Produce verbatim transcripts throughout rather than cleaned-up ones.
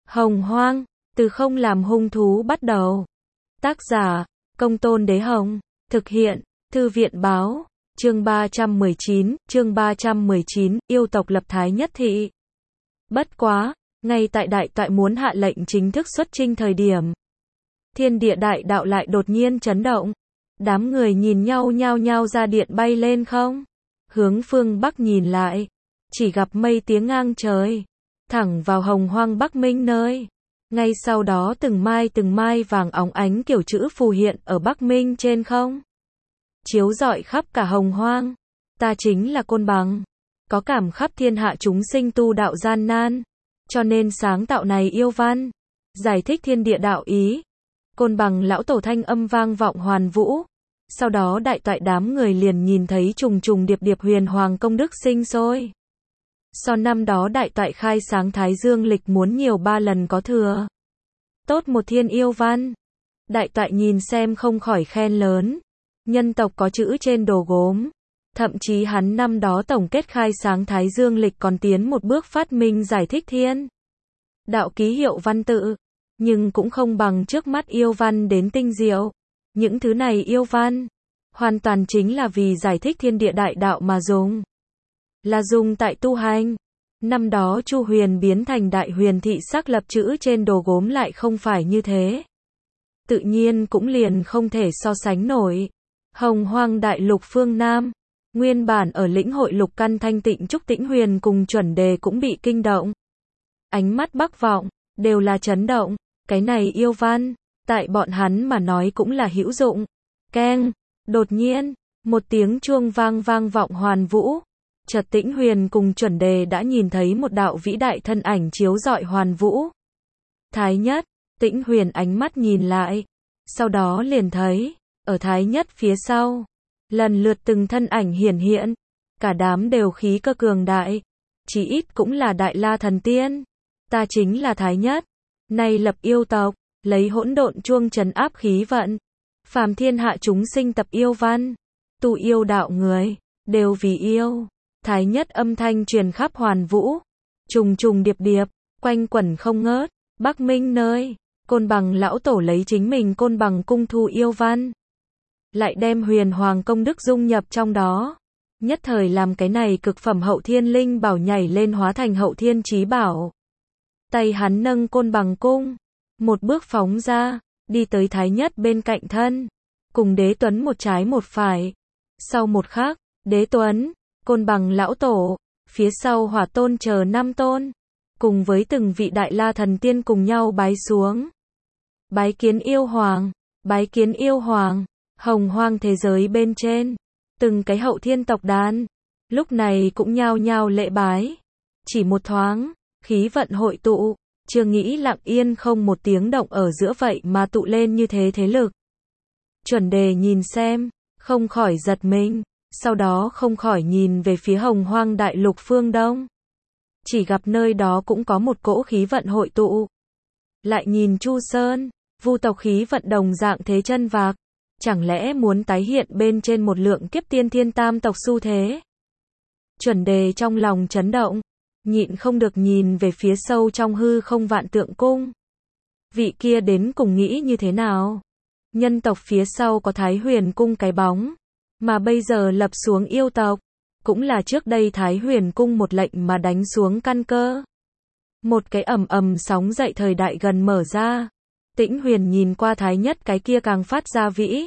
Hồng Hoang, từ không làm hung thú bắt đầu. Tác giả, Công Tôn Đế Hồng. Thực hiện, Thư viện Báo. Chương ba trăm mười chín, chương ba trăm mười chín, yêu tộc lập Thái Nhất Thị. Bất quá, ngay tại đại toại muốn hạ lệnh chính thức xuất chinh thời điểm, thiên địa đại đạo lại đột nhiên chấn động. Đám người nhìn nhau nhao nhao ra điện bay lên không. Hướng phương Bắc nhìn lại, chỉ gặp mây tiếng ngang trời, thẳng vào Hồng Hoang Bắc Minh nơi. Ngay sau đó từng mai từng mai vàng óng ánh kiểu chữ phù hiện ở Bắc Minh trên không, chiếu rọi khắp cả Hồng Hoang. Ta chính là Côn Bằng, có cảm khắp thiên hạ chúng sinh tu đạo gian nan, cho nên sáng tạo này yêu văn, giải thích thiên địa đạo ý. Côn Bằng lão tổ thanh âm vang vọng hoàn vũ. Sau đó đại toại đám người liền nhìn thấy trùng trùng điệp điệp huyền hoàng công đức sinh sôi. So năm đó đại toại khai sáng Thái Dương lịch muốn nhiều ba lần có thừa. Tốt một thiên yêu văn. Đại toại nhìn xem không khỏi khen lớn. Nhân tộc có chữ trên đồ gốm. Thậm chí hắn năm đó tổng kết khai sáng Thái Dương lịch còn tiến một bước phát minh giải thích thiên đạo ký hiệu văn tự. Nhưng cũng không bằng trước mắt yêu văn đến tinh diệu. Những thứ này yêu văn, hoàn toàn chính là vì giải thích thiên địa đại đạo mà dùng. Là dùng tại tu hành. Năm đó Chu Huyền biến thành đại huyền thị xác lập chữ trên đồ gốm lại không phải như thế. Tự nhiên cũng liền không thể so sánh nổi. Hồng Hoang đại lục phương Nam, nguyên bản ở lĩnh hội lục căn thanh tịnh Trúc Tĩnh Huyền cùng chuẩn đề cũng bị kinh động. Ánh mắt Bắc vọng, đều là chấn động. Cái này yêu văn, tại bọn hắn mà nói cũng là hữu dụng. Keng, đột nhiên, một tiếng chuông vang vang vọng hoàn vũ. Chợt Tĩnh Huyền cùng chuẩn đề đã nhìn thấy một đạo vĩ đại thân ảnh chiếu rọi hoàn vũ. Thái Nhất, Tĩnh Huyền ánh mắt nhìn lại. Sau đó liền thấy, ở Thái Nhất phía sau, lần lượt từng thân ảnh hiển hiện. Cả đám đều khí cơ cường đại. Chỉ ít cũng là đại la thần tiên. Ta chính là Thái Nhất. Nay lập yêu tộc, lấy hỗn độn chuông trấn áp khí vận. Phàm thiên hạ chúng sinh tập yêu văn. Tu yêu đạo người, đều vì yêu. Thái Nhất âm thanh truyền khắp hoàn vũ. Trùng trùng điệp điệp, quanh quẩn không ngớt. Bắc Minh nơi, Côn Bằng lão tổ lấy chính mình Côn Bằng cung thu yêu văn. Lại đem huyền hoàng công đức dung nhập trong đó. Nhất thời làm cái này cực phẩm hậu thiên linh bảo nhảy lên hóa thành hậu thiên chí bảo. Tay hắn nâng Côn Bằng cung, một bước phóng ra, đi tới Thái Nhất bên cạnh thân, cùng Đế Tuấn một trái một phải. Sau một khắc, Đế Tuấn, Côn Bằng lão tổ, phía sau Hỏa Tôn chờ năm tôn, cùng với từng vị đại la thần tiên cùng nhau bái xuống. Bái kiến yêu hoàng, bái kiến yêu hoàng. Hồng Hoang thế giới bên trên, từng cái hậu thiên tộc đàn, lúc này cũng nhao nhao lễ bái. Chỉ một thoáng, khí vận hội tụ, chưa nghĩ lặng yên không một tiếng động ở giữa vậy mà tụ lên như thế thế lực. Chuẩn đề nhìn xem, không khỏi giật mình, sau đó không khỏi nhìn về phía Hồng Hoang đại lục phương Đông. Chỉ gặp nơi đó cũng có một cỗ khí vận hội tụ. Lại nhìn Chu Sơn, Vu tộc khí vận đồng dạng thế chân vạc, chẳng lẽ muốn tái hiện bên trên một lượng kiếp tiên thiên tam tộc xu thế. Chuẩn đề trong lòng chấn động, nhịn không được nhìn về phía sâu trong hư không vạn tượng cung. Vị kia đến cùng nghĩ như thế nào? Nhân tộc phía sau có Thái Huyền cung cái bóng, mà bây giờ lập xuống yêu tộc, cũng là trước đây Thái Huyền cung một lệnh mà đánh xuống căn cơ. Một cái ầm ầm sóng dậy thời đại gần mở ra. Tĩnh Huyền nhìn qua Thái Nhất cái kia càng phát ra vĩ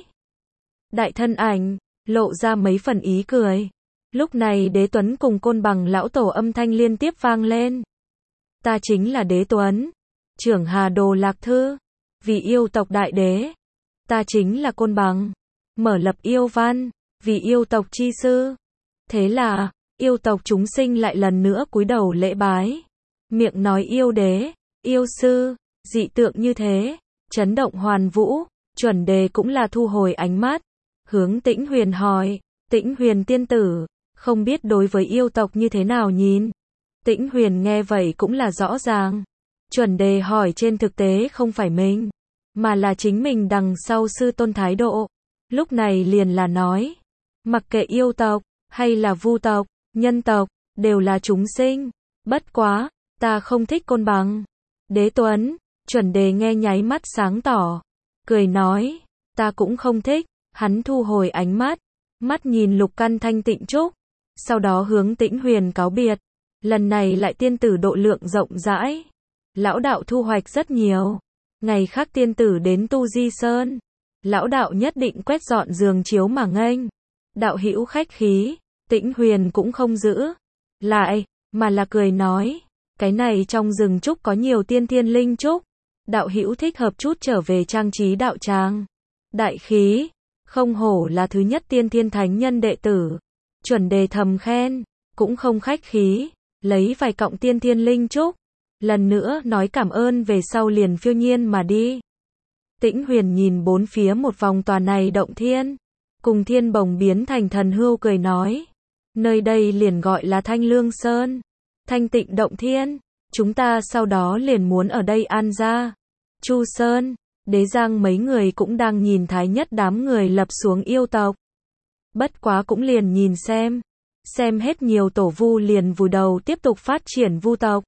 đại thân ảnh, lộ ra mấy phần ý cười. Lúc này Đế Tuấn cùng Côn Bằng lão tổ âm thanh liên tiếp vang lên. Ta chính là Đế Tuấn, trưởng Hà Đồ Lạc Thư, vì yêu tộc đại đế. Ta chính là Côn Bằng, mở lập yêu văn, vì yêu tộc chi sư. Thế là, yêu tộc chúng sinh lại lần nữa cúi đầu lễ bái. Miệng nói yêu đế, yêu sư, dị tượng như thế, chấn động hoàn vũ. Chuẩn đề cũng là thu hồi ánh mắt, hướng Tĩnh Huyền hỏi, Tĩnh Huyền tiên tử, không biết đối với yêu tộc như thế nào nhìn. Tĩnh Huyền nghe vậy cũng là rõ ràng. Chuẩn đề hỏi trên thực tế không phải mình, mà là chính mình đằng sau sư tôn thái độ. Lúc này liền là nói, mặc kệ yêu tộc, hay là vu tộc, nhân tộc, đều là chúng sinh. Bất quá, ta không thích Côn Bằng. Đế Tuấn, chuẩn đề nghe nháy mắt sáng tỏ, cười nói, ta cũng không thích, hắn thu hồi ánh mắt, mắt nhìn Lục Căn Thanh Tịnh Trúc, sau đó hướng Tĩnh Huyền cáo biệt, lần này lại tiên tử độ lượng rộng rãi, lão đạo thu hoạch rất nhiều, ngày khác tiên tử đến Tu Di Sơn, lão đạo nhất định quét dọn giường chiếu mà nghênh, đạo hữu khách khí, Tĩnh Huyền cũng không giữ lại, mà là cười nói, cái này trong rừng trúc có nhiều tiên thiên linh trúc, đạo hữu thích hợp chút trở về trang trí đạo tràng, đại khí, không hổ là thứ nhất tiên thiên thánh nhân đệ tử, chuẩn đề thầm khen, cũng không khách khí, lấy vài cọng tiên thiên linh trúc, lần nữa nói cảm ơn về sau liền phiêu nhiên mà đi. Tĩnh Huyền nhìn bốn phía một vòng tòa này động thiên, cùng thiên bồng biến thành thần hưu cười nói, nơi đây liền gọi là Thanh Lương Sơn, thanh tịnh động thiên, chúng ta sau đó liền muốn ở đây an gia. Chu Sơn, Đế Giang mấy người cũng đang nhìn Thái Nhất đám người lập xuống yêu tộc. Bất quá cũng liền nhìn xem, xem hết nhiều tổ vu liền vùi đầu tiếp tục phát triển vu tộc,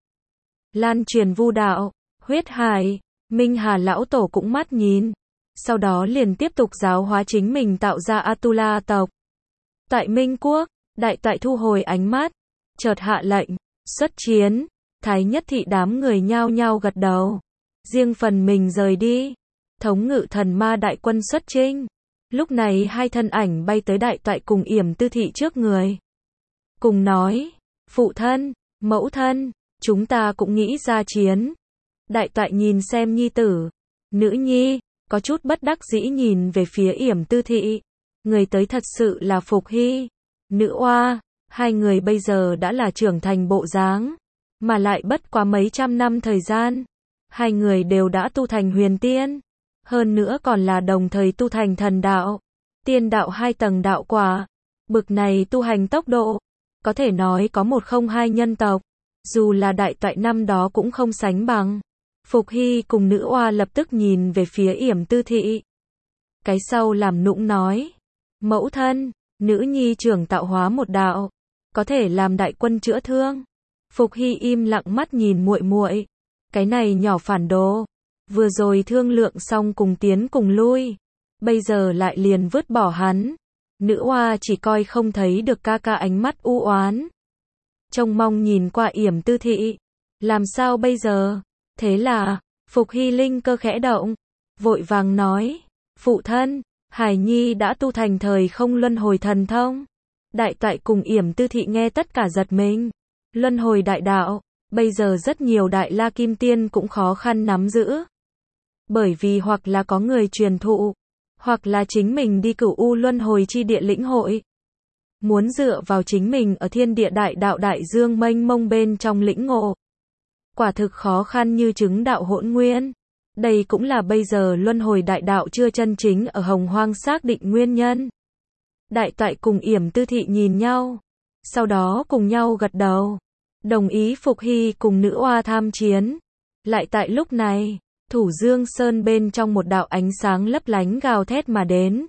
lan truyền vu đạo, huyết hải, Minh Hà lão tổ cũng mắt nhìn, sau đó liền tiếp tục giáo hóa chính mình tạo ra Atula tộc. Tại Minh Quốc, đại toại thu hồi ánh mắt, chợt hạ lệnh, xuất chiến, Thái Nhất thị đám người nhao nhao gật đầu, riêng phần mình rời đi, thống ngự thần ma đại quân xuất chinh. Lúc này hai thân ảnh bay tới đại toại cùng Yểm Tư thị trước người, cùng nói, phụ thân, mẫu thân, chúng ta cũng nghĩ ra chiến. Đại toại nhìn xem nhi tử, nữ nhi, có chút bất đắc dĩ nhìn về phía Yểm Tư thị, người tới thật sự là Phục Hy, nữ oa, hai người bây giờ đã là trưởng thành bộ dáng, mà lại bất quá mấy trăm năm thời gian, hai người đều đã tu thành huyền tiên, hơn nữa còn là đồng thời tu thành thần đạo, tiên đạo hai tầng đạo quả, bực này tu hành tốc độ, có thể nói có một không hai nhân tộc, dù là đại toại năm đó cũng không sánh bằng. Phục Hy cùng nữ oa lập tức nhìn về phía Yểm Tư thị. Cái sau làm nũng nói, mẫu thân, nữ nhi trưởng tạo hóa một đạo, có thể làm đại quân chữa thương. Phục Hy im lặng mắt nhìn muội muội, cái này nhỏ phản đồ, vừa rồi thương lượng xong cùng tiến cùng lui, bây giờ lại liền vứt bỏ hắn. Nữ oa chỉ coi không thấy được ca ca ánh mắt u oán, trông mong nhìn qua Yểm Tư thị, làm sao bây giờ? Thế là, Phục Hy linh cơ khẽ động, vội vàng nói, phụ thân, Hải Nhi đã tu thành thời không luân hồi thần thông. Đại toại cùng Yểm Tư thị nghe tất cả giật mình, luân hồi đại đạo, bây giờ rất nhiều đại la kim tiên cũng khó khăn nắm giữ. Bởi vì hoặc là có người truyền thụ, hoặc là chính mình đi cửu u luân hồi chi địa lĩnh hội. Muốn dựa vào chính mình ở thiên địa đại đạo đại dương mênh mông bên trong lĩnh ngộ, quả thực khó khăn như chứng đạo hỗn nguyên. Đây cũng là bây giờ luân hồi đại đạo chưa chân chính ở hồng hoang xác định nguyên nhân. Đại toại cùng Yểm Tư thị nhìn nhau, sau đó cùng nhau gật đầu, đồng ý Phục Hy cùng nữ oa tham chiến. Lại tại lúc này, Thủ Dương Sơn bên trong một đạo ánh sáng lấp lánh gào thét mà đến,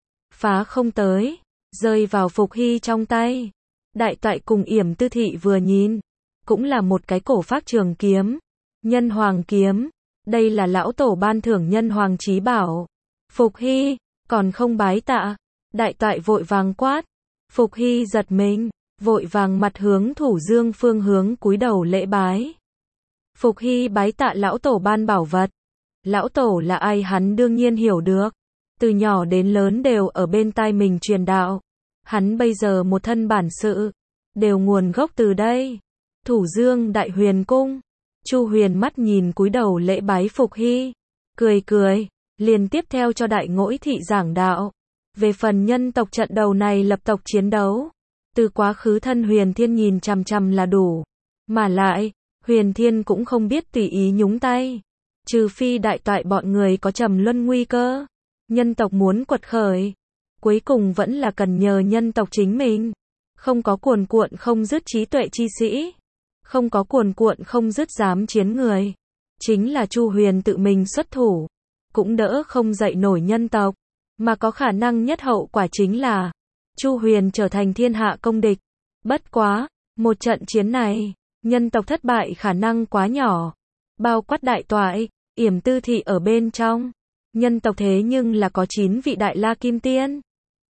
phá không tới, rơi vào Phục Hy trong tay. Đại toại cùng Yểm Tư thị vừa nhìn, cũng là một cái cổ phác trường kiếm, Nhân Hoàng kiếm, đây là lão tổ ban thưởng Nhân Hoàng chí bảo. Phục Hy, còn không bái tạ. Đại toại vội vàng quát. Phục Hy giật mình, vội vàng mặt hướng Thủ Dương phương hướng cúi đầu lễ bái. Phục Hy bái tạ lão tổ ban bảo vật. Lão tổ là ai hắn đương nhiên hiểu được, từ nhỏ đến lớn đều ở bên tai mình truyền đạo. Hắn bây giờ một thân bản sự, đều nguồn gốc từ đây. Thủ Dương Đại Huyền Cung. Chu Huyền mắt nhìn cúi đầu lễ bái Phục Hy, cười cười, liền tiếp theo cho Đại Ngỗi thị giảng đạo. Về phần nhân tộc trận đầu này lập tộc chiến đấu, từ quá khứ thân Huyền Thiên nhìn chằm chằm là đủ, mà lại, Huyền Thiên cũng không biết tùy ý nhúng tay, trừ phi đại toại bọn người có trầm luân nguy cơ, nhân tộc muốn quật khởi, cuối cùng vẫn là cần nhờ nhân tộc chính mình, không có cuồn cuộn không dứt trí tuệ chi sĩ, không có cuồn cuộn không dứt dám chiến người, chính là Chu Huyền tự mình xuất thủ, cũng đỡ không dậy nổi nhân tộc, mà có khả năng nhất hậu quả chính là Chu Huyền trở thành thiên hạ công địch. Bất quá, một trận chiến này, nhân tộc thất bại khả năng quá nhỏ, bao quát đại toại, Yểm Tư Thị ở bên trong. Nhân tộc thế nhưng là có chín vị Đại La Kim Tiên.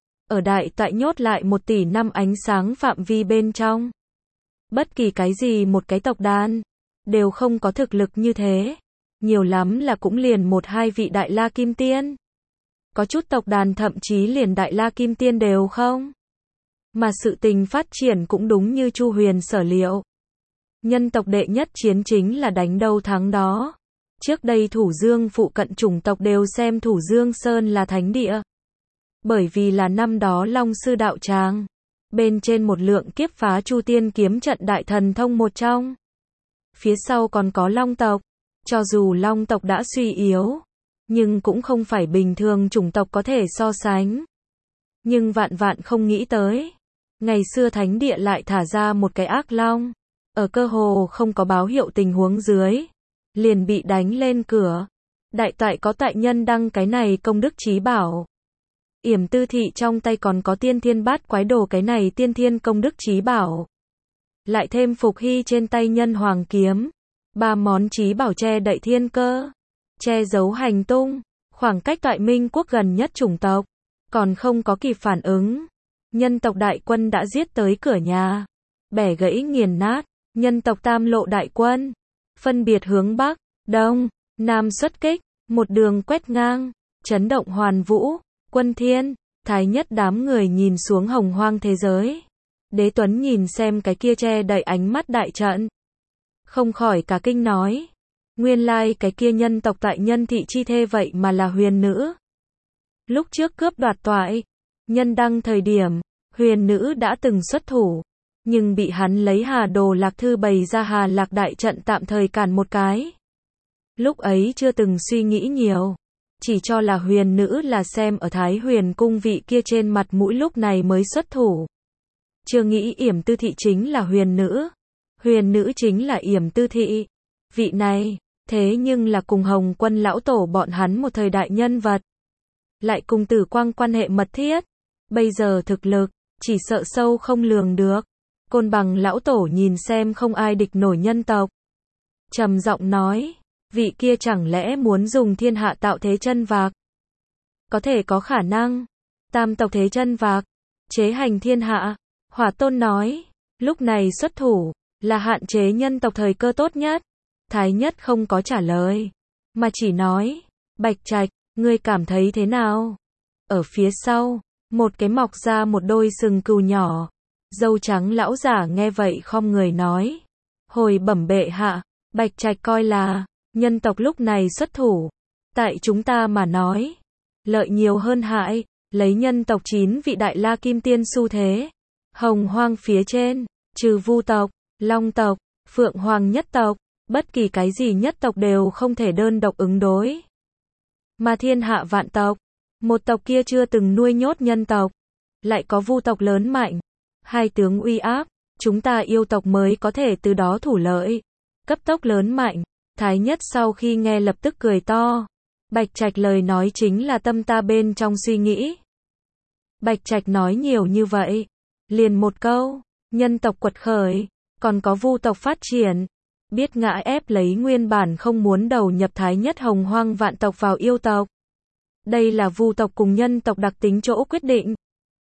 Ở đại toại nhốt lại một tỷ năm ánh sáng phạm vi bên trong. Bất kỳ cái gì một cái tộc đàn, đều không có thực lực như thế. Nhiều lắm là cũng liền một hai vị Đại La Kim Tiên. Có chút tộc đàn thậm chí liền Đại La Kim Tiên đều không. Mà sự tình phát triển cũng đúng như Chu Huyền sở liệu. Nhân tộc đệ nhất chiến chính là đánh đâu thắng đó. Trước đây Thủ Dương phụ cận chủng tộc đều xem Thủ Dương Sơn là thánh địa. Bởi vì là năm đó Long Sư Đạo Tràng. Bên trên một lượng kiếp phá Chu Tiên kiếm trận đại thần thông một trong. Phía sau còn có Long tộc. Cho dù Long tộc đã suy yếu, nhưng cũng không phải bình thường chủng tộc có thể so sánh. Nhưng vạn vạn không nghĩ tới. Ngày xưa thánh địa lại thả ra một cái ác long. Ở cơ hồ không có báo hiệu tình huống dưới. Liền bị đánh lên cửa. Đại toại có tại nhân đăng cái này công đức chí bảo. Yểm Tư Thị trong tay còn có tiên thiên bát quái đồ cái này tiên thiên công đức chí bảo. Lại thêm Phục Hy trên tay nhân hoàng kiếm. Ba món chí bảo che đậy thiên cơ. Che giấu hành tung. Khoảng cách toại Minh quốc gần nhất chủng tộc. Còn không có kịp phản ứng. Nhân tộc đại quân đã giết tới cửa nhà. Bẻ gãy nghiền nát. Nhân tộc tam lộ đại quân. Phân biệt hướng Bắc, Đông, Nam xuất kích. Một đường quét ngang. Chấn động hoàn vũ. Quân thiên, thái nhất đám người nhìn xuống hồng hoang thế giới. Đế Tuấn nhìn xem cái kia che đậy ánh mắt đại trận. Không khỏi cả kinh nói. Nguyên lai cái kia nhân tộc tại nhân thị chi thê vậy mà là huyền nữ. Lúc trước cướp đoạt toại, nhân đăng thời điểm, huyền nữ đã từng xuất thủ. Nhưng bị hắn lấy Hà Đồ Lạc Thư bày ra Hà Lạc đại trận tạm thời cản một cái. Lúc ấy chưa từng suy nghĩ nhiều. Chỉ cho là huyền nữ là xem ở Thái Huyền cung vị kia trên mặt mũi lúc này mới xuất thủ. Chưa nghĩ Yểm Tư Thị chính là huyền nữ. Huyền nữ chính là Yểm Tư Thị. Vị này, thế nhưng là cùng Hồng Quân lão tổ bọn hắn một thời đại nhân vật. Lại cùng Tử Quang quan hệ mật thiết. Bây giờ thực lực, chỉ sợ sâu không lường được. Côn Bằng lão tổ nhìn xem không ai địch nổi nhân tộc. Trầm giọng nói. Vị kia chẳng lẽ muốn dùng thiên hạ tạo thế chân vạc? Có thể có khả năng. Tam tộc thế chân vạc. Chế hành thiên hạ. Hỏa Tôn nói. Lúc này xuất thủ. Là hạn chế nhân tộc thời cơ tốt nhất. Thái nhất không có trả lời. Mà chỉ nói. Bạch Trạch, ngươi cảm thấy thế nào? Ở phía sau. Một cái mọc ra một đôi sừng cừu nhỏ. Dâu trắng lão giả nghe vậy khom người nói. Hồi bẩm bệ hạ. Bạch Trạch coi là. Nhân tộc lúc này xuất thủ. Tại chúng ta mà nói. Lợi nhiều hơn hại. Lấy nhân tộc chín vị Đại La Kim Tiên xu thế. Hồng hoang phía trên. Trừ Vu tộc, Long tộc, Phượng Hoàng nhất tộc. Bất kỳ cái gì nhất tộc đều không thể đơn độc ứng đối. Mà thiên hạ vạn tộc. Một tộc kia chưa từng nuôi nhốt nhân tộc. Lại có Vu tộc lớn mạnh. Hai tướng uy áp. Chúng ta yêu tộc mới có thể từ đó thủ lợi. Cấp tốc lớn mạnh. Thái nhất sau khi nghe lập tức cười to. Bạch Trạch lời nói chính là tâm ta bên trong suy nghĩ. Bạch Trạch nói nhiều như vậy. Liền một câu. Nhân tộc quật khởi. Còn có Vu tộc phát triển. Biết ngã ép lấy nguyên bản không muốn đầu nhập Thái nhất hồng hoang vạn tộc vào yêu tộc. Đây là Vu tộc cùng nhân tộc đặc tính chỗ quyết định.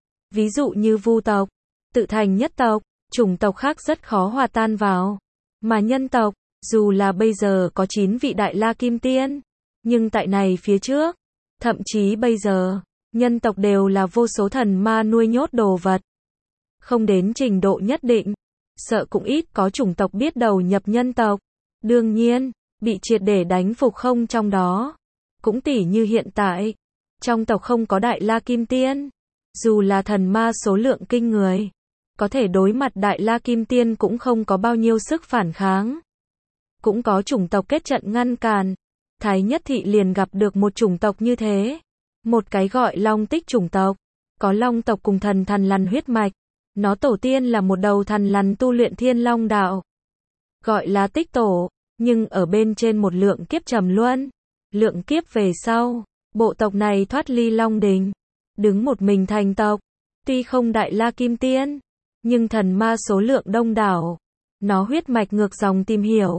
Ví dụ như Vu tộc. Tự thành nhất tộc. Chủng tộc khác rất khó hòa tan vào. Mà nhân tộc. Dù là bây giờ có chín vị Đại La Kim Tiên, nhưng tại này phía trước, thậm chí bây giờ, nhân tộc đều là vô số thần ma nuôi nhốt đồ vật. Không đến trình độ nhất định, sợ cũng ít có chủng tộc biết đầu nhập nhân tộc. Đương nhiên, bị triệt để đánh phục không trong đó. Cũng tỉ như hiện tại, trong tộc không có Đại La Kim Tiên, dù là thần ma số lượng kinh người, có thể đối mặt Đại La Kim Tiên cũng không có bao nhiêu sức phản kháng. Cũng có chủng tộc kết trận ngăn cản. Thái nhất thị liền gặp được một chủng tộc như thế. Một cái gọi Long Tích chủng tộc. Có Long tộc cùng thần thần lằn huyết mạch. Nó tổ tiên là một đầu thần lằn tu luyện thiên long đạo. Gọi là Tích tổ. Nhưng ở bên trên một lượng kiếp trầm luân. Lượng kiếp về sau. Bộ tộc này thoát ly Long Đình. Đứng một mình thành tộc. Tuy không Đại La Kim Tiên. Nhưng thần ma số lượng đông đảo. Nó huyết mạch ngược dòng tìm hiểu.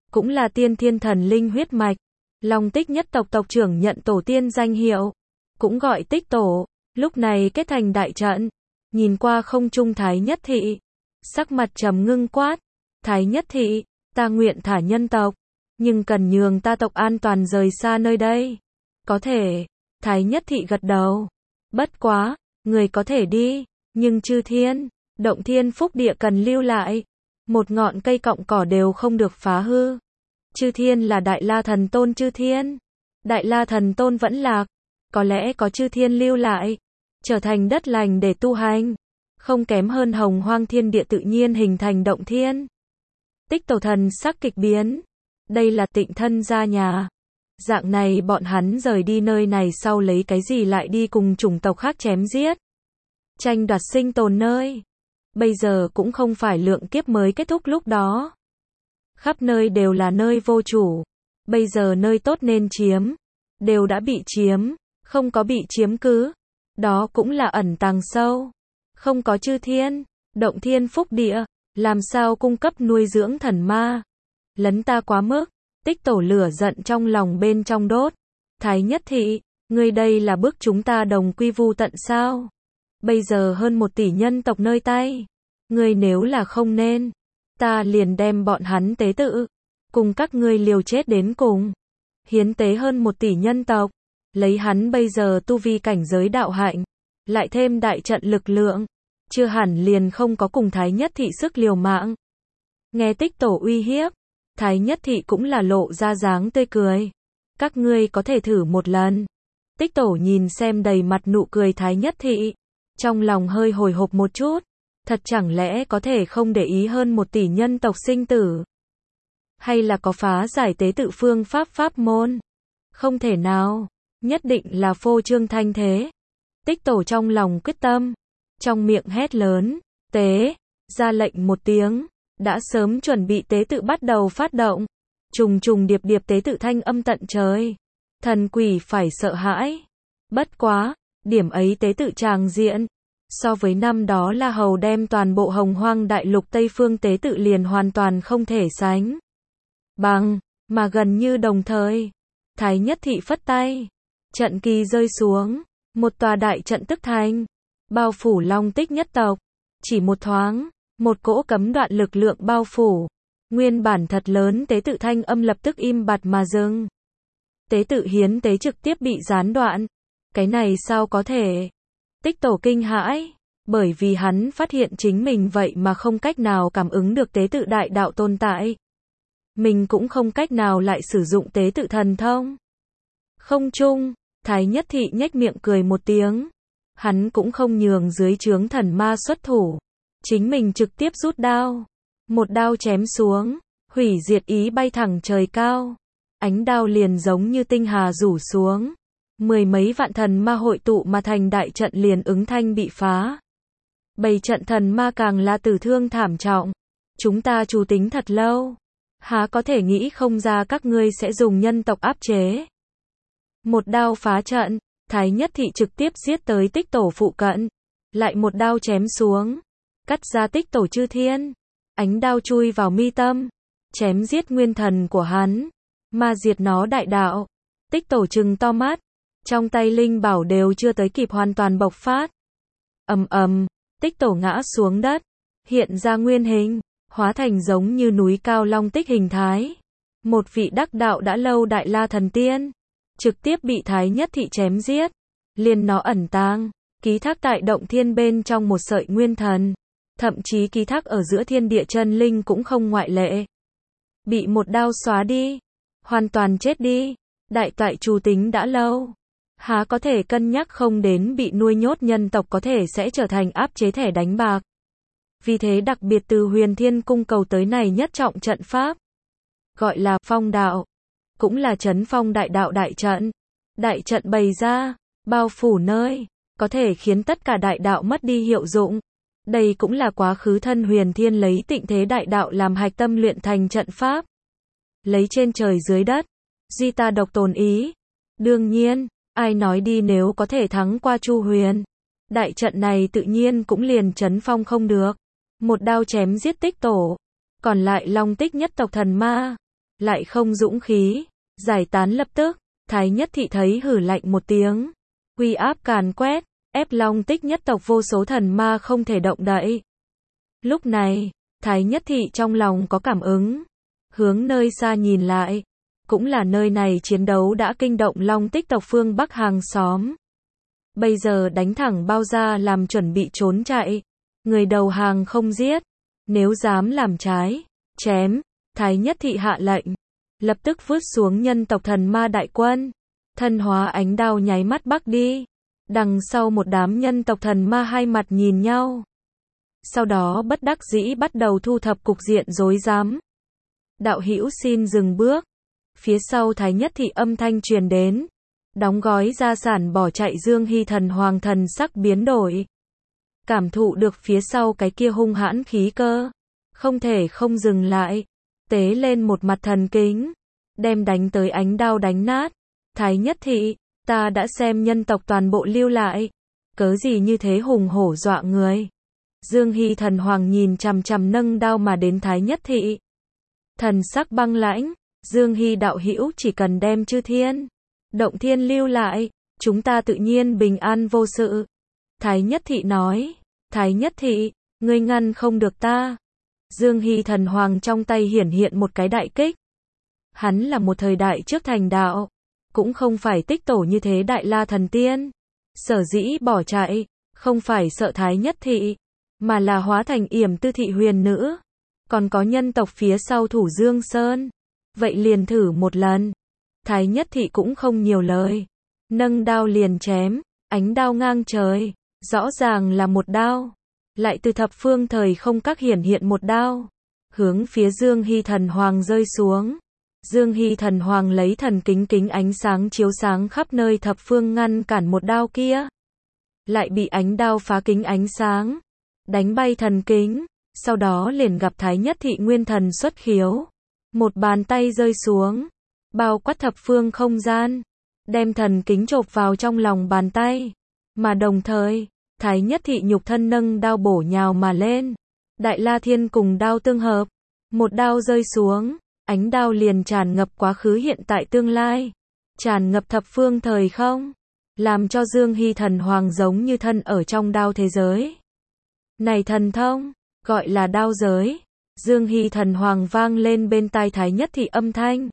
cũng là tiên thiên thần linh huyết mạch. Long Tích nhất tộc tộc trưởng nhận tổ tiên danh hiệu, cũng gọi Tích Tổ, lúc này kết thành đại trận, nhìn qua không trung Thái Nhất Thị, sắc mặt trầm ngưng quát, Thái Nhất Thị, ta nguyện thả nhân tộc, nhưng cần nhường ta tộc an toàn rời xa nơi đây. Có thể, Thái Nhất Thị gật đầu, bất quá, người có thể đi, nhưng chư thiên, động thiên phúc địa cần lưu lại, một ngọn cây cọng cỏ đều không được phá hư. Chư thiên là Đại La Thần Tôn chư thiên, Đại La Thần Tôn vẫn lạc, có lẽ có chư thiên lưu lại, trở thành đất lành để tu hành, không kém hơn hồng hoang thiên địa tự nhiên hình thành động thiên. Tích Tổ thần sắc kịch biến, đây là Tịnh thân ra nhà. Dạng này bọn hắn rời đi nơi này sau lấy cái gì lại đi cùng chủng tộc khác chém giết, tranh đoạt sinh tồn nơi. Bây giờ cũng không phải lượng kiếp mới kết thúc lúc đó. Khắp nơi đều là nơi vô chủ. Bây giờ nơi tốt nên chiếm, đều đã bị chiếm, không có bị chiếm cứ. Đó cũng là ẩn tàng sâu. Không có chư thiên, động thiên phúc địa, làm sao cung cấp nuôi dưỡng thần ma. Lấn ta quá mức, Tích Tổ lửa giận trong lòng bên trong đốt. Thái Nhất Thị, ngươi đây là bức chúng ta đồng quy vu tận sao? Bây giờ hơn một tỷ nhân tộc nơi tay. Ngươi nếu là không nên, ta liền đem bọn hắn tế tự, cùng các ngươi liều chết đến cùng. Hiến tế hơn một tỷ nhân tộc, lấy hắn bây giờ tu vi cảnh giới đạo hạnh, lại thêm đại trận lực lượng, chưa hẳn liền không có cùng Thái Nhất Thị sức liều mạng. Nghe Tích Tổ uy hiếp, Thái Nhất Thị cũng là lộ ra dáng tươi cười. Các ngươi có thể thử một lần. Tích Tổ nhìn xem đầy mặt nụ cười Thái Nhất Thị, trong lòng hơi hồi hộp một chút. Thật chẳng lẽ có thể không để ý hơn một tỷ nhân tộc sinh tử? Hay là có phá giải tế tự phương pháp pháp môn? Không thể nào, nhất định là phô trương thanh thế. Tích Tổ trong lòng quyết tâm, trong miệng hét lớn, tế, ra lệnh một tiếng, đã sớm chuẩn bị tế tự bắt đầu phát động. Trùng trùng điệp điệp tế tự thanh âm tận trời. Thần quỷ phải sợ hãi. Bất quá, điểm ấy tế tự tràng diện, so với năm đó La Hầu đem toàn bộ hồng hoang đại lục Tây Phương tế tự liền hoàn toàn không thể sánh bằng, mà gần như đồng thời. Thái Nhất Thị phất tay, trận kỳ rơi xuống, một tòa đại trận tức thành, bao phủ Long Tích nhất tộc. Chỉ một thoáng, một cỗ cấm đoạn lực lượng bao phủ, nguyên bản thật lớn tế tự thanh âm lập tức im bặt mà dừng. Tế tự hiến tế trực tiếp bị gián đoạn. Cái này sao có thể? Tích Tổ kinh hãi, bởi vì hắn phát hiện chính mình vậy mà không cách nào cảm ứng được tế tự đại đạo tồn tại. Mình cũng không cách nào lại sử dụng tế tự thần thông. Không chung, Thái Nhất Thị nhếch miệng cười một tiếng. Hắn cũng không nhường dưới trướng thần ma xuất thủ. Chính mình trực tiếp rút đao. Một đao chém xuống, hủy diệt ý bay thẳng trời cao. Ánh đao liền giống như tinh hà rủ xuống. Mười mấy vạn thần ma hội tụ mà thành đại trận liền ứng thanh bị phá. Bầy trận thần ma càng là tử thương thảm trọng. Chúng ta chủ tính thật lâu. Há có thể nghĩ không ra các ngươi sẽ dùng nhân tộc áp chế. Một đao phá trận, Thái Nhất Thị trực tiếp giết tới Tích Tổ phụ cận. Lại một đao chém xuống, cắt ra Tích Tổ chư thiên. Ánh đao chui vào mi tâm, chém giết nguyên thần của hắn, ma diệt nó đại đạo. Tích Tổ trừng to mắt, trong tay linh bảo đều chưa tới kịp hoàn toàn bộc phát. Ầm ầm, Tích Tổ ngã xuống đất, hiện ra nguyên hình, hóa thành giống như núi cao long tích hình thái. Một vị đắc đạo đã lâu Đại La Thần Tiên, trực tiếp bị Thái Nhất Thị chém giết, liền nó ẩn tàng, ký thác tại động thiên bên trong một sợi nguyên thần, thậm chí ký thác ở giữa thiên địa chân linh cũng không ngoại lệ. Bị một đao xóa đi, hoàn toàn chết đi. Đại toại chủ tính đã lâu, há có thể cân nhắc không đến bị nuôi nhốt nhân tộc có thể sẽ trở thành áp chế thẻ đánh bạc. Vì thế đặc biệt từ Huyền Thiên Cung cầu tới này nhất trọng trận pháp, gọi là phong đạo, cũng là trấn phong đại đạo đại trận. Đại trận bày ra, bao phủ nơi, có thể khiến tất cả đại đạo mất đi hiệu dụng. Đây cũng là quá khứ thân Huyền Thiên lấy tịnh thế đại đạo làm hạch tâm luyện thành trận pháp. Lấy trên trời dưới đất, duy ta độc tồn ý. Đương nhiên, ai nói đi nếu có thể thắng qua Chu Huyền, đại trận này tự nhiên cũng liền trấn phong không được. Một đao chém giết Tích Tổ, còn lại Long Tích nhất tộc thần ma, lại không dũng khí, giải tán lập tức, Thái Nhất Thị thấy hử lạnh một tiếng, uy áp càn quét, ép Long Tích nhất tộc vô số thần ma không thể động đậy. Lúc này, Thái Nhất Thị trong lòng có cảm ứng, hướng nơi xa nhìn lại, cũng là nơi này chiến đấu đã kinh động Long Tích tộc phương Bắc hàng xóm. Bây giờ đánh thẳng bao ra làm chuẩn bị trốn chạy, người đầu hàng không giết, nếu dám làm trái, chém. Thái Nhất Thị hạ lệnh, lập tức vứt xuống nhân tộc thần ma đại quân, thân hóa ánh đao nháy mắt bắc đi. Đằng sau một đám nhân tộc thần ma hai mặt nhìn nhau, sau đó bất đắc dĩ bắt đầu thu thập cục diện rối rắm. Đạo hữu xin dừng bước. Phía sau Thái Nhất Thị âm thanh truyền đến, đóng gói gia sản bỏ chạy Dương Hy thần hoàng thần sắc biến đổi, cảm thụ được phía sau cái kia hung hãn khí cơ, không thể không dừng lại, tế lên một mặt thần kính, đem đánh tới ánh đao đánh nát. Thái Nhất Thị, ta đã xem nhân tộc toàn bộ lưu lại, cớ gì như thế hùng hổ dọa người. Dương Hy thần hoàng nhìn chằm chằm nâng đao mà đến Thái Nhất Thị, thần sắc băng lãnh. Dương Hy đạo hữu chỉ cần đem chư thiên, động thiên lưu lại, chúng ta tự nhiên bình an vô sự. Thái Nhất Thị nói, Thái Nhất Thị, ngươi ngăn không được ta. Dương Hy thần hoàng trong tay hiển hiện một cái đại kích. Hắn là một thời đại trước thành đạo, cũng không phải tích tổ như thế đại la thần tiên. Sở dĩ bỏ chạy, không phải sợ Thái Nhất Thị, mà là hóa thành yểm tư thị huyền nữ. Còn có nhân tộc phía sau thủ Dương Sơn. Vậy liền thử một lần. Thái Nhất Thị cũng không nhiều lời, nâng đao liền chém, ánh đao ngang trời, rõ ràng là một đao, lại từ thập phương thời không các hiển hiện một đao, hướng phía Dương Hy thần hoàng rơi xuống. Dương Hy thần hoàng lấy thần kính kính ánh sáng chiếu sáng khắp nơi thập phương ngăn cản một đao kia, lại bị ánh đao phá kính ánh sáng, đánh bay thần kính, sau đó liền gặp Thái Nhất Thị nguyên thần xuất khiếu. Một bàn tay rơi xuống, bao quát thập phương không gian, đem thần kính chộp vào trong lòng bàn tay, mà đồng thời, Thái Nhất Thị nhục thân nâng đao bổ nhào mà lên, Đại La Thiên cùng đao tương hợp, một đao rơi xuống, ánh đao liền tràn ngập quá khứ hiện tại tương lai, tràn ngập thập phương thời không, làm cho Dương Hy thần hoàng giống như thân ở trong đao thế giới. Này thần thông, gọi là đao giới. Dương Hy thần hoàng vang lên bên tai Thái Nhất Thị âm thanh.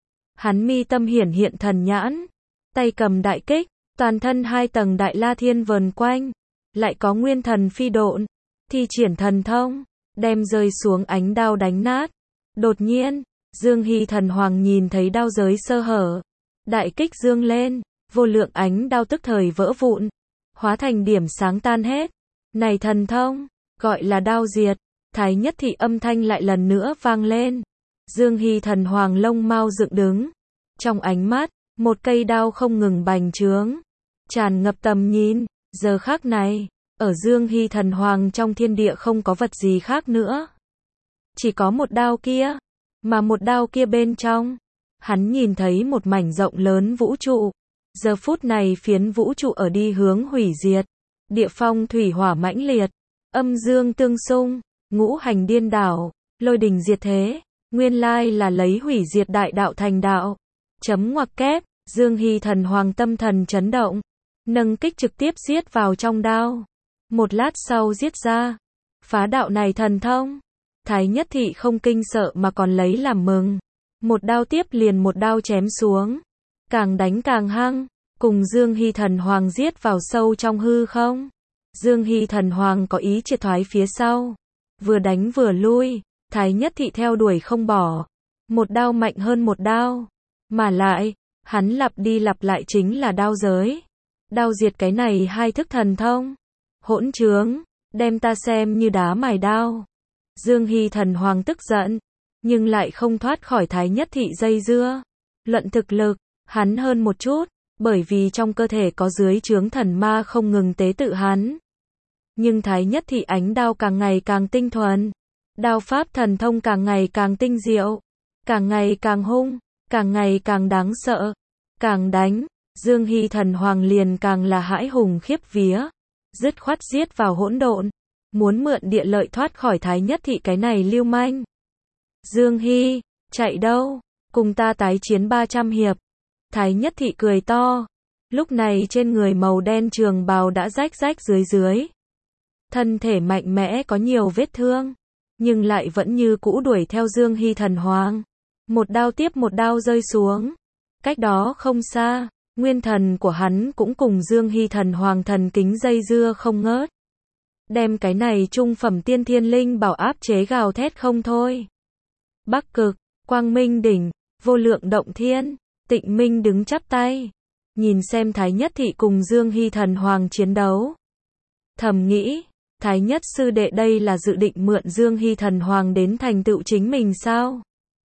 Hắn mi tâm hiển hiện thần nhãn, tay cầm đại kích, toàn thân hai tầng Đại La Thiên vờn quanh, lại có nguyên thần phi độn, thi triển thần thông, đem rơi xuống ánh đao đánh nát. Đột nhiên, Dương Hy thần hoàng nhìn thấy đao giới sơ hở, đại kích dương lên, vô lượng ánh đao tức thời vỡ vụn, hóa thành điểm sáng tan hết. Này thần thông, gọi là đao diệt. Thái Nhất Thị âm thanh lại lần nữa vang lên. Dương Hy thần hoàng lông mau dựng đứng. Trong ánh mắt, một cây đao không ngừng bành trướng, tràn ngập tầm nhìn. Giờ khắc này, ở Dương Hy thần hoàng trong thiên địa không có vật gì khác nữa. Chỉ có một đao kia, mà một đao kia bên trong, hắn nhìn thấy một mảnh rộng lớn vũ trụ. Giờ phút này phiến vũ trụ ở đi hướng hủy diệt. Địa phong thủy hỏa mãnh liệt, âm dương tương xung. Ngũ hành điên đảo, lôi đình diệt thế, nguyên lai là lấy hủy diệt đại đạo thành đạo. Chấm ngoặc kép, Dương Hy thần hoàng tâm thần chấn động, nâng kích trực tiếp giết vào trong đao. Một lát sau giết ra, phá đạo này thần thông. Thái Nhất Thị không kinh sợ mà còn lấy làm mừng. Một đao tiếp liền một đao chém xuống, càng đánh càng hăng, cùng Dương Hy thần hoàng giết vào sâu trong hư không. Dương Hy thần hoàng có ý triệt thoái phía sau. Vừa đánh vừa lui, Thái Nhất Thị theo đuổi không bỏ. Một đao mạnh hơn một đao. Mà lại, hắn lặp đi lặp lại chính là đao giới. Đao diệt cái này hai thức thần thông. Hỗn trướng, đem ta xem như đá mài đao. Dương Hy thần hoàng tức giận, nhưng lại không thoát khỏi Thái Nhất Thị dây dưa. Luận thực lực, hắn hơn một chút, bởi vì trong cơ thể có dưới trướng thần ma không ngừng tế tự hắn. Nhưng Thái Nhất Thị ánh đao càng ngày càng tinh thuần, đao pháp thần thông càng ngày càng tinh diệu, càng ngày càng hung, càng ngày càng đáng sợ. Càng đánh, Dương Hy thần hoàng liền càng là hãi hùng khiếp vía, dứt khoát giết vào hỗn độn, muốn mượn địa lợi thoát khỏi Thái Nhất Thị cái này lưu manh. Dương Hy, chạy đâu? cùng ta tái chiến ba trăm hiệp. Thái Nhất Thị cười to. Lúc này trên người màu đen trường bào đã rách rách dưới dưới. Thân thể mạnh mẽ có nhiều vết thương, nhưng lại vẫn như cũ đuổi theo Dương Hy Thần Hoàng. Một đao tiếp một đao rơi xuống. Cách đó không xa, nguyên thần của hắn cũng cùng Dương Hy Thần Hoàng thần kính dây dưa không ngớt. Đem cái này trung phẩm tiên thiên linh bảo áp chế gào thét không thôi. Bắc Cực, Quang Minh Đỉnh, Vô Lượng Động Thiên, Tịnh Minh đứng chắp tay, nhìn xem Thái Nhất Thị cùng Dương Hy Thần Hoàng chiến đấu. Thầm nghĩ, Thái Nhất sư đệ đây là dự định mượn Dương Hy Thần Hoàng đến thành tựu chính mình sao?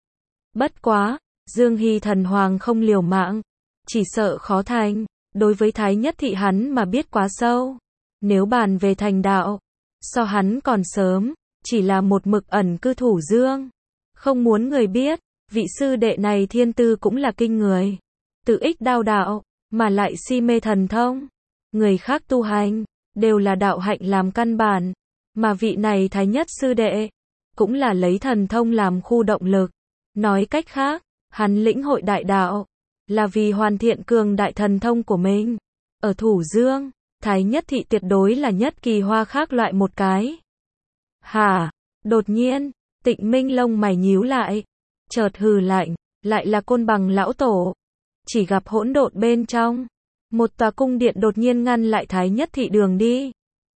Bất quá, Dương Hy Thần Hoàng không liều mạng, chỉ sợ khó thành, đối với Thái Nhất Thị hắn mà biết quá sâu. Nếu bàn về thành đạo, so hắn còn sớm, chỉ là một mực ẩn cư thủ dương. Không muốn người biết, vị sư đệ này thiên tư cũng là kinh người. Tự ích đao đạo, mà lại si mê thần thông. Người khác tu hành, đều là đạo hạnh làm căn bản. Mà vị này Thái Nhất sư đệ, cũng là lấy thần thông làm khu động lực. Nói cách khác, hắn lĩnh hội đại đạo, là vì hoàn thiện cường đại thần thông của mình. Ở thủ dương, Thái Nhất Thị tuyệt đối là nhất kỳ hoa khác loại một cái. Hả? Đột nhiên, Tịnh Minh lông mày nhíu lại, chợt hừ lạnh, lại là Côn Bằng lão tổ. Chỉ gặp hỗn độn bên trong, một tòa cung điện đột nhiên ngăn lại Thái Nhất Thị đường đi.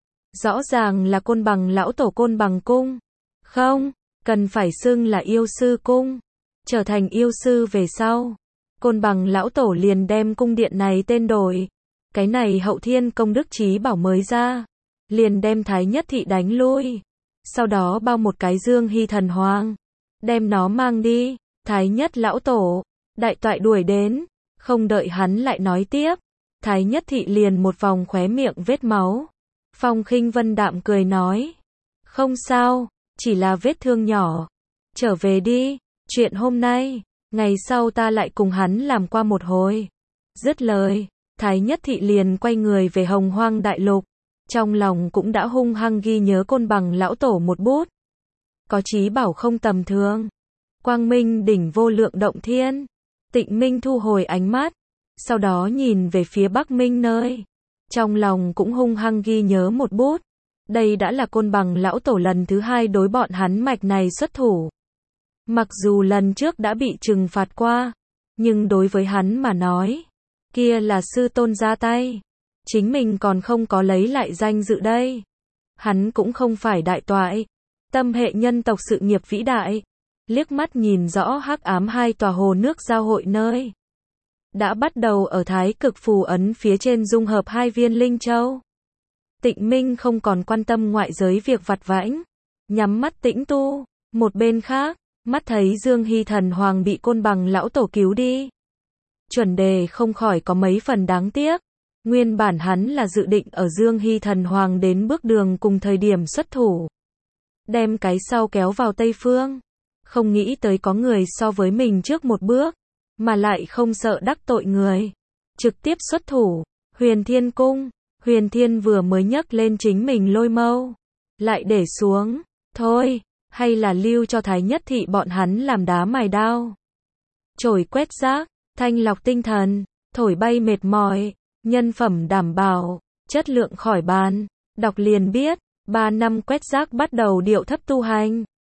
Rõ ràng là Côn Bằng lão tổ Côn Bằng cung. Không, cần phải xưng là yêu sư cung. Trở thành yêu sư về sau, Côn Bằng lão tổ liền đem cung điện này tên đổi. Cái này hậu thiên công đức chí bảo mới ra, liền đem Thái Nhất Thị đánh lui. Sau đó bao một cái Dương Hy Thần Hoàng, đem nó mang đi. Thái Nhất lão tổ, đại toại đuổi đến, không đợi hắn lại nói tiếp, Thái Nhất Thị liền một vòng khóe miệng vết máu. Phong Khinh Vân đạm cười nói, không sao, chỉ là vết thương nhỏ, trở về đi, chuyện hôm nay, ngày sau ta lại cùng hắn làm qua một hồi. Dứt lời, Thái Nhất Thị liền quay người về Hồng Hoang Đại Lục, trong lòng cũng đã hung hăng ghi nhớ Côn Bằng lão tổ một bút. Có chí bảo không tầm thường. Quang Minh Đỉnh Vô Lượng Động Thiên, Tịnh Minh thu hồi ánh mắt, sau đó nhìn về phía Bắc Minh nơi, trong lòng cũng hung hăng ghi nhớ một bút. Đây đã là Côn Bằng lão tổ lần thứ hai đối bọn hắn mạch này xuất thủ. Mặc dù lần trước đã bị trừng phạt qua, nhưng đối với hắn mà nói, kia là sư tôn ra tay. Chính mình còn không có lấy lại danh dự đây. Hắn cũng không phải đại toại. Tâm hệ nhân tộc sự nghiệp vĩ đại. Liếc mắt nhìn rõ hắc ám hai tòa hồ nước giao hội nơi. Đã bắt đầu ở Thái Cực phù ấn phía trên dung hợp hai viên linh châu. Tịnh Minh không còn quan tâm ngoại giới việc vặt vãnh. Nhắm mắt tĩnh tu. Một bên khác, mắt thấy Dương Hy Thần Hoàng bị Côn Bằng lão tổ cứu đi. Chuẩn Đề không khỏi có mấy phần đáng tiếc. Nguyên bản hắn là dự định ở Dương Hy Thần Hoàng đến bước đường cùng thời điểm xuất thủ. Đem cái sau kéo vào Tây Phương. Không nghĩ tới có người so với mình trước một bước. Mà lại không sợ đắc tội người. Trực tiếp xuất thủ. Huyền Thiên Cung. Huyền Thiên vừa mới nhấc lên chính mình lôi mâu. Lại để xuống. Thôi, hay là lưu cho Thái Nhất Thị bọn hắn làm đá mài đao. Chổi quét rác. Thanh lọc tinh thần. Thổi bay mệt mỏi. Nhân phẩm đảm bảo, chất lượng khỏi bàn. Đọc liền biết, ba năm quét rác bắt đầu điệu thấp tu hành.